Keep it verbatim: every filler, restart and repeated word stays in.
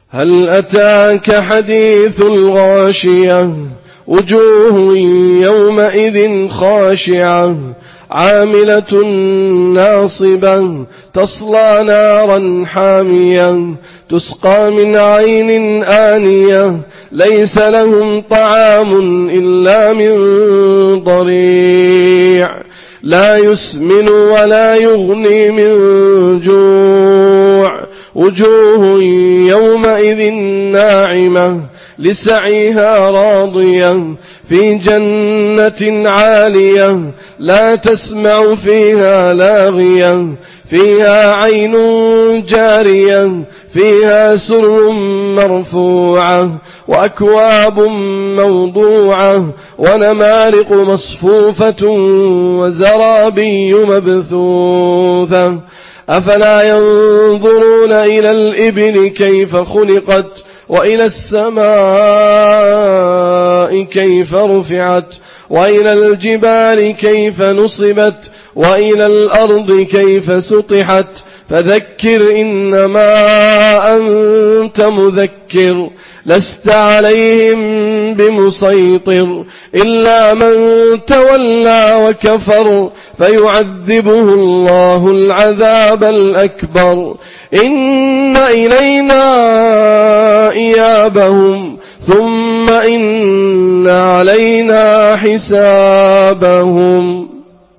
هل أتاك حديث الغاشية وجوه يومئذ خاشعة عاملة ناصبة تصلى نارا حامية تسقى من عين آنية ليس لهم طعام إلا من ضريع لا يسمن ولا يغني من جوع وجوه يومئذ ناعمة لسعيها راضية في جنة عالية لا تسمع فيها لاغية فيها عين جارية فيها سر مرفوعة وأكواب موضوعة ونمارق مصفوفة وزرابي مبثوثة أفلا ينظرون إلى الإبل كيف خلقت وإلى السماء كيف رفعت وإلى الجبال كيف نصبت وإلى الأرض كيف سطحت فذكر إنما أنت مذكر لست عليهم بمسيطر إلا من تولى وكفر فيعذبه الله العذاب الأكبر إن إلينا إيابهم ثم إن علينا حسابهم